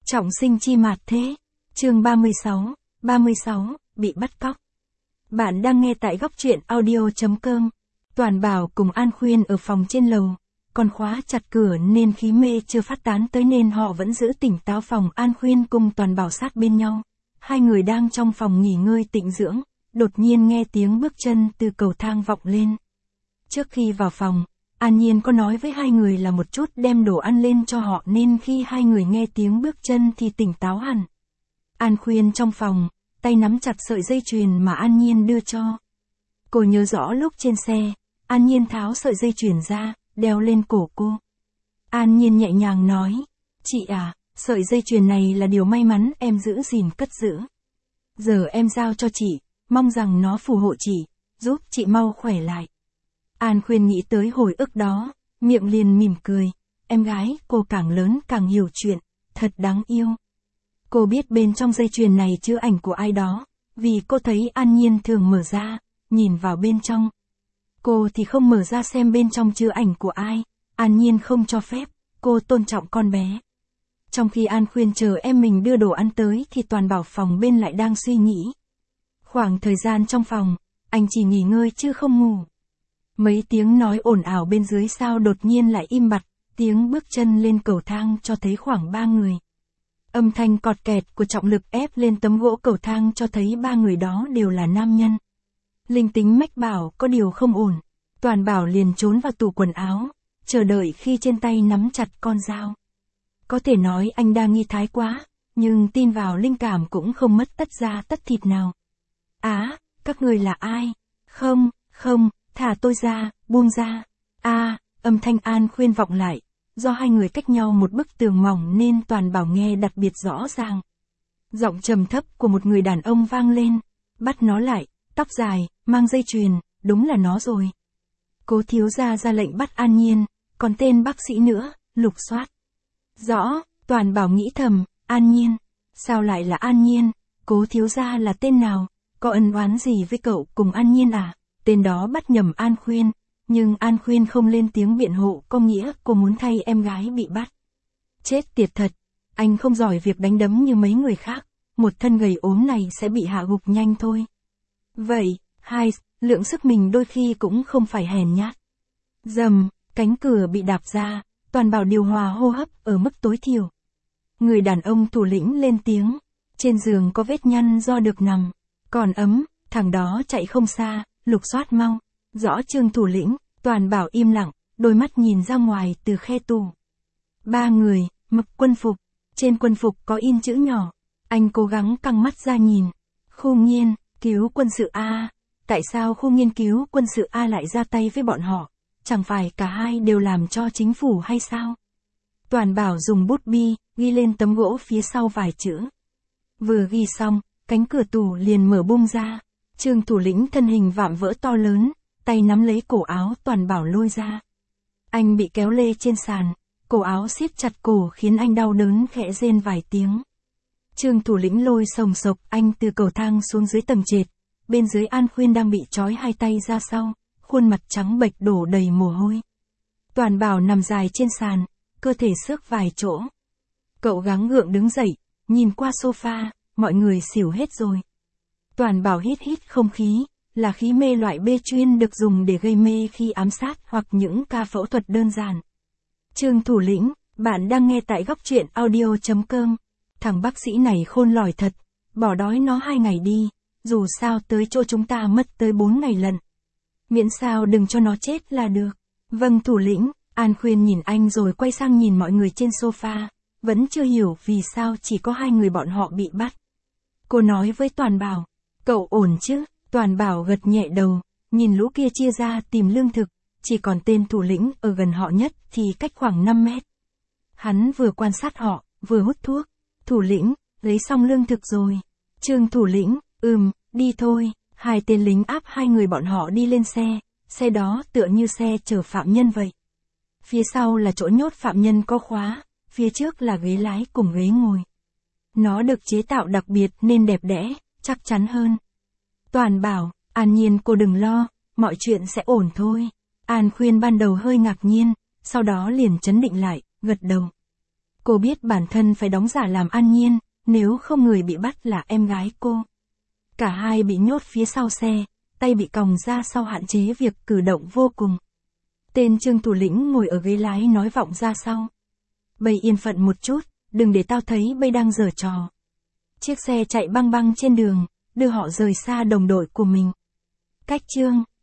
Trọng sinh chi mạt thế. Chương 36, bị bắt cóc. Bạn đang nghe tại góc truyện audio.com. Toàn Bảo cùng An Khuyên ở phòng trên lầu, còn khóa chặt cửa nên khí mê chưa phát tán tới nên họ vẫn giữ tỉnh táo. Phòng An Khuyên cùng Toàn Bảo sát bên nhau. Hai người đang trong phòng nghỉ ngơi tịnh dưỡng, đột nhiên nghe tiếng bước chân từ cầu thang vọng lên. Trước khi vào phòng, An Nhiên có nói với hai người là một chút đem đồ ăn lên cho họ nên khi hai người nghe tiếng bước chân thì tỉnh táo hẳn. An Khuyên trong phòng, tay nắm chặt sợi dây chuyền mà An Nhiên đưa cho. Cô nhớ rõ lúc trên xe, An Nhiên tháo sợi dây chuyền ra, đeo lên cổ cô. An Nhiên nhẹ nhàng nói, chị à, sợi dây chuyền này là điều may mắn em giữ gìn cất giữ. Giờ em giao cho chị, mong rằng nó phù hộ chị, giúp chị mau khỏe lại. An Khuyên nghĩ tới hồi ức đó, miệng liền mỉm cười, em gái cô càng lớn càng hiểu chuyện, thật đáng yêu. Cô biết bên trong dây chuyền này chứa ảnh của ai đó, vì cô thấy An Nhiên thường mở ra, nhìn vào bên trong. Cô thì không mở ra xem bên trong chứa ảnh của ai, An Nhiên không cho phép, cô tôn trọng con bé. Trong khi An Khuyên chờ em mình đưa đồ ăn tới thì Toàn Bảo phòng bên lại đang suy nghĩ. Khoảng thời gian trong phòng, anh chỉ nghỉ ngơi chứ không ngủ. Mấy tiếng nói ồn ào bên dưới sao đột nhiên lại im bặt, tiếng bước chân lên cầu thang cho thấy khoảng 3 người. Âm thanh cọt kẹt của trọng lực ép lên tấm gỗ cầu thang cho thấy 3 người đó đều là nam nhân. Linh tính mách bảo có điều không ổn, Toàn Bảo liền trốn vào tủ quần áo, chờ đợi khi trên tay nắm chặt con dao. Có thể nói anh đang nghi thái quá, nhưng tin vào linh cảm cũng không mất tất da tất thịt nào. Các người là ai? Không, thả tôi ra, buông ra. Âm thanh An Khuyên vọng lại, do hai người cách nhau một bức tường mỏng nên Toàn Bảo nghe đặc biệt rõ ràng. Giọng trầm thấp của một người đàn ông vang lên, bắt nó lại, tóc dài, mang dây chuyền, đúng là nó rồi. Cố thiếu gia ra lệnh bắt An Nhiên, còn tên bác sĩ nữa, lục soát. Rõ, Toàn Bảo nghĩ thầm, An Nhiên, sao lại là An Nhiên, Cố thiếu gia là tên nào, có ân oán gì với cậu cùng An Nhiên à? Tên đó bắt nhầm An Khuyên, nhưng An Khuyên không lên tiếng biện hộ, có nghĩa cô muốn thay em gái bị bắt. Chết tiệt thật, anh không giỏi việc đánh đấm như mấy người khác, một thân gầy ốm này sẽ bị hạ gục nhanh thôi. Vậy, lượng sức mình đôi khi cũng không phải hèn nhát. Rầm, cánh cửa bị đạp ra, Toàn Bảo điều hòa hô hấp ở mức tối thiểu. Người đàn ông thủ lĩnh lên tiếng, trên giường có vết nhăn do được nằm, còn ấm, thằng đó chạy không xa, lục soát mau. Rõ Trương thủ lĩnh, Toàn Bảo im lặng, đôi mắt nhìn ra ngoài từ khe tủ. 3 người, mặc quân phục, trên quân phục có in chữ nhỏ, anh cố gắng căng mắt ra nhìn. Khu Nghiên, cứu quân sự A, tại sao khu nghiên cứu quân sự A lại ra tay với bọn họ, chẳng phải cả hai đều làm cho chính phủ hay sao? Toàn Bảo dùng bút bi, ghi lên tấm gỗ phía sau vài chữ. Vừa ghi xong, cánh cửa tủ liền mở bung ra, Trương thủ lĩnh thân hình vạm vỡ to lớn, tay nắm lấy cổ áo Toàn Bảo lôi ra. Anh bị kéo lê trên sàn, cổ áo siết chặt cổ khiến anh đau đớn khẽ rên vài tiếng. Trương thủ lĩnh lôi sồng sộc anh từ cầu thang xuống dưới tầng trệt, bên dưới An Khuyên đang bị trói hai tay ra sau, khuôn mặt trắng bệch đổ đầy mồ hôi. Toàn Bảo nằm dài trên sàn, cơ thể xước vài chỗ. Cậu gắng gượng đứng dậy, nhìn qua sofa, mọi người xỉu hết rồi. Toàn Bảo hít không khí, là khí mê loại B chuyên được dùng để gây mê khi ám sát hoặc những ca phẫu thuật đơn giản. Trương thủ lĩnh, bạn đang nghe tại góc truyện audio.com. Thằng bác sĩ này khôn lỏi thật, bỏ đói nó 2 ngày đi, dù sao tới chỗ chúng ta mất tới 4 ngày lận. Miễn sao đừng cho nó chết là được. Vâng thủ lĩnh, An Khuyên nhìn anh rồi quay sang nhìn mọi người trên sofa, vẫn chưa hiểu vì sao chỉ có 2 người bọn họ bị bắt. Cô nói với Toàn Bảo, cậu ổn chứ? Toàn Bảo gật nhẹ đầu, nhìn lũ kia chia ra tìm lương thực, chỉ còn tên thủ lĩnh ở gần họ nhất thì cách khoảng 5 mét. Hắn vừa quan sát họ, vừa hút thuốc. Thủ lĩnh, lấy xong lương thực rồi. Trương thủ lĩnh, đi thôi. 2 tên lính áp 2 người bọn họ đi lên xe đó tựa như xe chở phạm nhân vậy. Phía sau là chỗ nhốt phạm nhân có khóa, phía trước là ghế lái cùng ghế ngồi. Nó được chế tạo đặc biệt nên đẹp đẽ, chắc chắn hơn. Toàn Bảo, An Nhiên cô đừng lo, mọi chuyện sẽ ổn thôi. An Khuyên ban đầu hơi ngạc nhiên, sau đó liền trấn định lại, gật đầu. Cô biết bản thân phải đóng giả làm An Nhiên, nếu không người bị bắt là em gái cô. Cả hai bị nhốt phía sau xe, tay bị còng ra sau hạn chế việc cử động vô cùng. Tên Trương thủ lĩnh ngồi ở ghế lái nói vọng ra sau. Bây yên phận một chút, đừng để tao thấy bây đang giở trò. Chiếc xe chạy băng băng trên đường, đưa họ rời xa đồng đội của mình. Cách Trương,